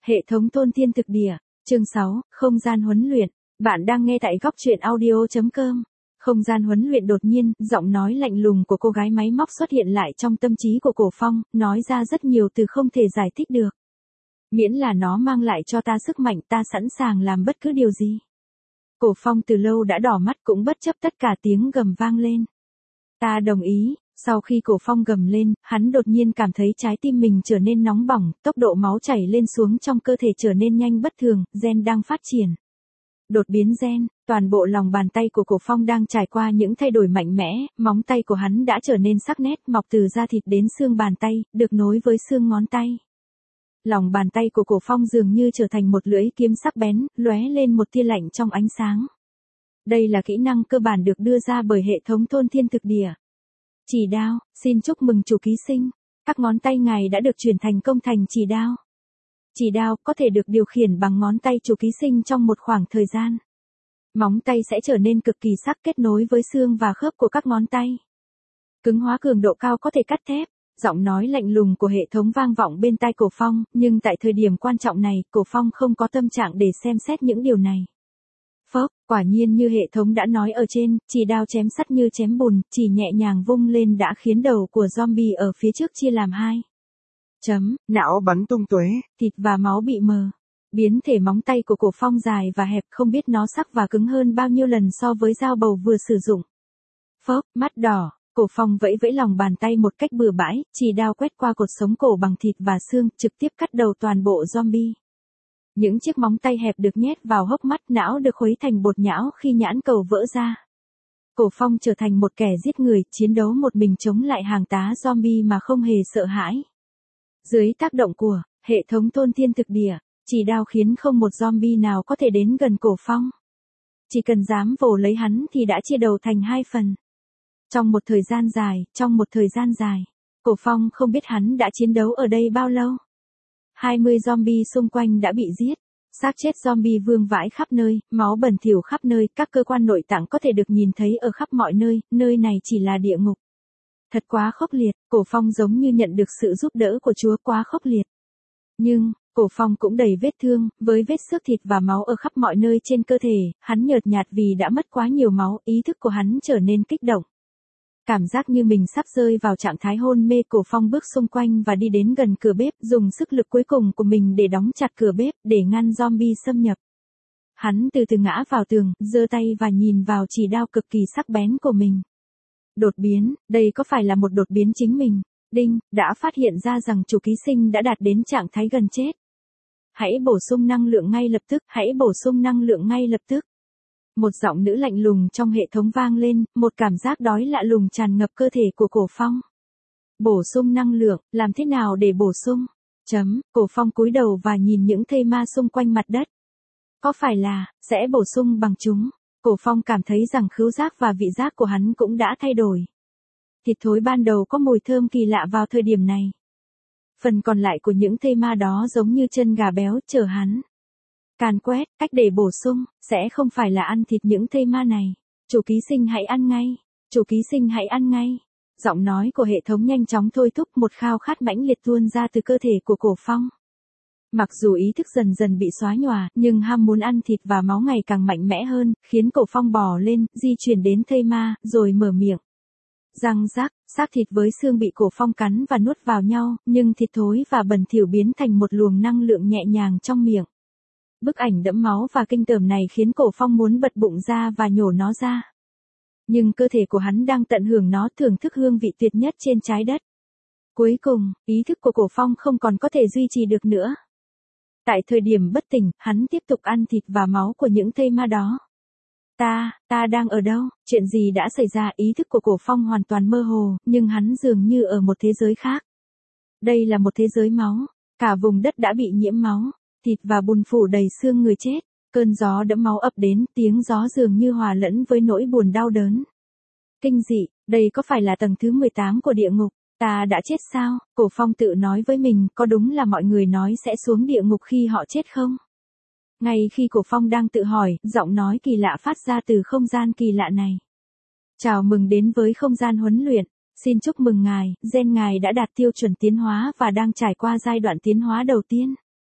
Hệ thống tôn thiên thực địa, chương 6, không gian huấn luyện. Bạn đang nghe tại góc truyện audio.com. Không gian huấn luyện đột nhiên, giọng nói lạnh lùng của cô gái máy móc xuất hiện lại trong tâm trí của Cổ Phong, nói ra rất nhiều từ không thể giải thích được. Miễn là nó mang lại cho ta sức mạnh, ta sẵn sàng làm bất cứ điều gì. Cổ Phong từ lâu đã đỏ mắt cũng bất chấp tất cả tiếng gầm vang lên. Ta đồng ý. Sau khi Cổ Phong gầm lên, hắn đột nhiên cảm thấy trái tim mình trở nên nóng bỏng, tốc độ máu chảy lên xuống trong cơ thể trở nên nhanh bất thường, gen đang phát triển. Đột biến gen, toàn bộ lòng bàn tay của Cổ Phong đang trải qua những thay đổi mạnh mẽ, móng tay của hắn đã trở nên sắc nét, mọc từ da thịt đến xương bàn tay, được nối với xương ngón tay. Lòng bàn tay của Cổ Phong dường như trở thành một lưỡi kiếm sắc bén, lóe lên một tia lạnh trong ánh sáng. Đây là kỹ năng cơ bản được đưa ra bởi hệ thống thôn thiên thực địa. Chỉ đao, xin chúc mừng chủ ký sinh. Các ngón tay ngài đã được chuyển thành công thành chỉ đao. Chỉ đao có thể được điều khiển bằng ngón tay chủ ký sinh trong một khoảng thời gian. Móng tay sẽ trở nên cực kỳ sắc kết nối với xương và khớp của các ngón tay. Cứng hóa cường độ cao có thể cắt thép. Giọng nói lạnh lùng của hệ thống vang vọng bên tai Cổ Phong, nhưng tại thời điểm quan trọng này, Cổ Phong không có tâm trạng để xem xét những điều này. Phốc, quả nhiên như hệ thống đã nói ở trên, chỉ đao chém sắt như chém bùn, chỉ nhẹ nhàng vung lên đã khiến đầu của zombie ở phía trước chia làm hai. Não bắn tung tóe, thịt và máu bị mờ. Biến thể móng tay của Cổ Phong dài và hẹp, không biết nó sắc và cứng hơn bao nhiêu lần so với dao bầu vừa sử dụng. Phốc, mắt đỏ, Cổ Phong vẫy vẫy lòng bàn tay một cách bừa bãi, chỉ đao quét qua cột sống cổ bằng thịt và xương, trực tiếp cắt đầu toàn bộ zombie. Những chiếc móng tay hẹp được nhét vào hốc mắt, não được khuấy thành bột nhão khi nhãn cầu vỡ ra. Cổ Phong trở thành một kẻ giết người, chiến đấu một mình chống lại hàng tá zombie mà không hề sợ hãi. Dưới tác động của hệ thống thôn thiên thực địa, chỉ đao khiến không một zombie nào có thể đến gần Cổ Phong. Chỉ cần dám vồ lấy hắn thì đã chia đầu thành hai phần. Trong một thời gian dài, Cổ Phong không biết hắn đã chiến đấu ở đây bao lâu. 20 zombie xung quanh đã bị giết. Xác chết zombie vương vãi khắp nơi, máu bẩn thỉu khắp nơi, các cơ quan nội tạng có thể được nhìn thấy ở khắp mọi nơi, nơi này chỉ là địa ngục. Thật quá khốc liệt, Cổ Phong giống như nhận được sự giúp đỡ của Chúa, quá khốc liệt. Nhưng, Cổ Phong cũng đầy vết thương, với vết xước thịt và máu ở khắp mọi nơi trên cơ thể, hắn nhợt nhạt vì đã mất quá nhiều máu, ý thức của hắn trở nên kích động. Cảm giác như mình sắp rơi vào trạng thái hôn mê, Cổ Phong bước xung quanh và đi đến gần cửa bếp, dùng sức lực cuối cùng của mình để đóng chặt cửa bếp, để ngăn zombie xâm nhập. Hắn từ từ ngã vào tường, giơ tay và nhìn vào chỉ đao cực kỳ sắc bén của mình. Đột biến, đây có phải là một đột biến chính mình? Đinh, đã phát hiện ra rằng chủ ký sinh đã đạt đến trạng thái gần chết. Hãy bổ sung năng lượng ngay lập tức. Một giọng nữ lạnh lùng trong hệ thống vang lên, một cảm giác đói lạ lùng tràn ngập cơ thể của Cổ Phong. Bổ sung năng lượng, làm thế nào để bổ sung? Cổ Phong cúi đầu và nhìn những thây ma xung quanh mặt đất. Có phải là, sẽ bổ sung bằng chúng? Cổ Phong cảm thấy rằng khứu giác và vị giác của hắn cũng đã thay đổi. Thịt thối ban đầu có mùi thơm kỳ lạ vào thời điểm này. Phần còn lại của những thây ma đó giống như chân gà béo chờ hắn. Càn quét, cách để bổ sung, sẽ không phải là ăn thịt những thây ma này. Chủ ký sinh hãy ăn ngay. Giọng nói của hệ thống nhanh chóng thôi thúc, một khao khát mãnh liệt tuôn ra từ cơ thể của Cổ Phong. Mặc dù ý thức dần dần bị xóa nhòa, nhưng ham muốn ăn thịt và máu ngày càng mạnh mẽ hơn, khiến Cổ Phong bò lên, di chuyển đến thây ma, rồi mở miệng. Răng rắc, xác thịt với xương bị Cổ Phong cắn và nuốt vào nhau, nhưng thịt thối và bẩn thỉu biến thành một luồng năng lượng nhẹ nhàng trong miệng. Bức ảnh đẫm máu và kinh tởm này khiến Cổ Phong muốn bật bụng ra và nhổ nó ra. Nhưng cơ thể của hắn đang tận hưởng nó, thưởng thức hương vị tuyệt nhất trên trái đất. Cuối cùng, ý thức của Cổ Phong không còn có thể duy trì được nữa. Tại thời điểm bất tỉnh, hắn tiếp tục ăn thịt và máu của những thây ma đó. Ta đang ở đâu? Chuyện gì đã xảy ra? Ý thức của Cổ Phong hoàn toàn mơ hồ, nhưng hắn dường như ở một thế giới khác. Đây là một thế giới máu. Cả vùng đất đã bị nhiễm máu. Thịt và bùn phủ đầy xương người chết. Cơn gió đẫm máu ập đến, tiếng gió dường như hòa lẫn với nỗi buồn đau đớn. Kinh dị, đây có phải là tầng thứ 18 của địa ngục? Ta đã chết sao? Cổ Phong tự nói với mình, có đúng là mọi người nói sẽ xuống địa ngục khi họ chết không? Ngay khi Cổ Phong đang tự hỏi, giọng nói kỳ lạ phát ra từ không gian kỳ lạ này. Chào mừng đến với không gian huấn luyện. Xin chúc mừng ngài, gen ngài đã đạt tiêu chuẩn tiến hóa và đang trải qua giai đoạn tiến hóa đầu tiên.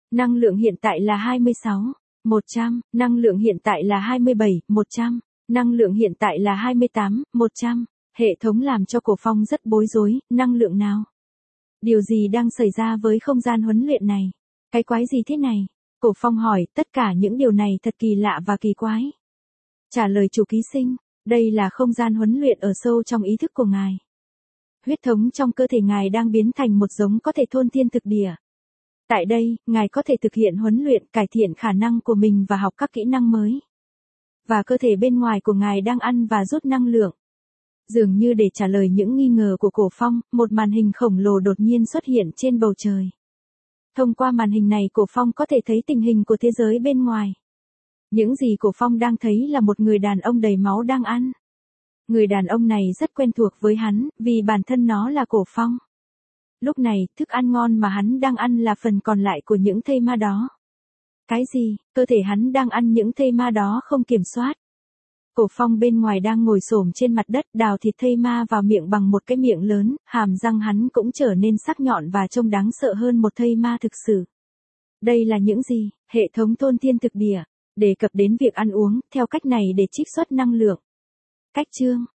Năng lượng hiện tại là 26, 100, năng lượng hiện tại là 27, 100, năng lượng hiện tại là 28, 100. Hệ thống làm cho Cổ Phong rất bối rối, năng lượng nào? Điều gì đang xảy ra với không gian huấn luyện này? Cái quái gì thế này? Cổ Phong hỏi, tất cả những điều này thật kỳ lạ và kỳ quái. Trả lời chủ ký sinh, đây là không gian huấn luyện ở sâu trong ý thức của ngài. Huyết thống trong cơ thể ngài đang biến thành một giống có thể thôn thiên thực địa. Tại đây, ngài có thể thực hiện huấn luyện, cải thiện khả năng của mình và học các kỹ năng mới. Và cơ thể bên ngoài của ngài đang ăn và rút năng lượng. Dường như để trả lời những nghi ngờ của Cổ Phong, một màn hình khổng lồ đột nhiên xuất hiện trên bầu trời. Thông qua màn hình này Cổ Phong có thể thấy tình hình của thế giới bên ngoài. Những gì Cổ Phong đang thấy là một người đàn ông đầy máu đang ăn. Người đàn ông này rất quen thuộc với hắn, vì bản thân nó là Cổ Phong. Lúc này, thức ăn ngon mà hắn đang ăn là phần còn lại của những thây ma đó. Cái gì? Cơ thể hắn đang ăn những thây ma đó không kiểm soát. Cổ Phong bên ngoài đang ngồi xổm trên mặt đất đào thịt thây ma vào miệng bằng một cái miệng lớn, hàm răng hắn cũng trở nên sắc nhọn và trông đáng sợ hơn một thây ma thực sự. Đây là những gì? Hệ thống thôn thiên thực địa, đề cập đến việc ăn uống, theo cách này để trích xuất năng lượng. Cách chương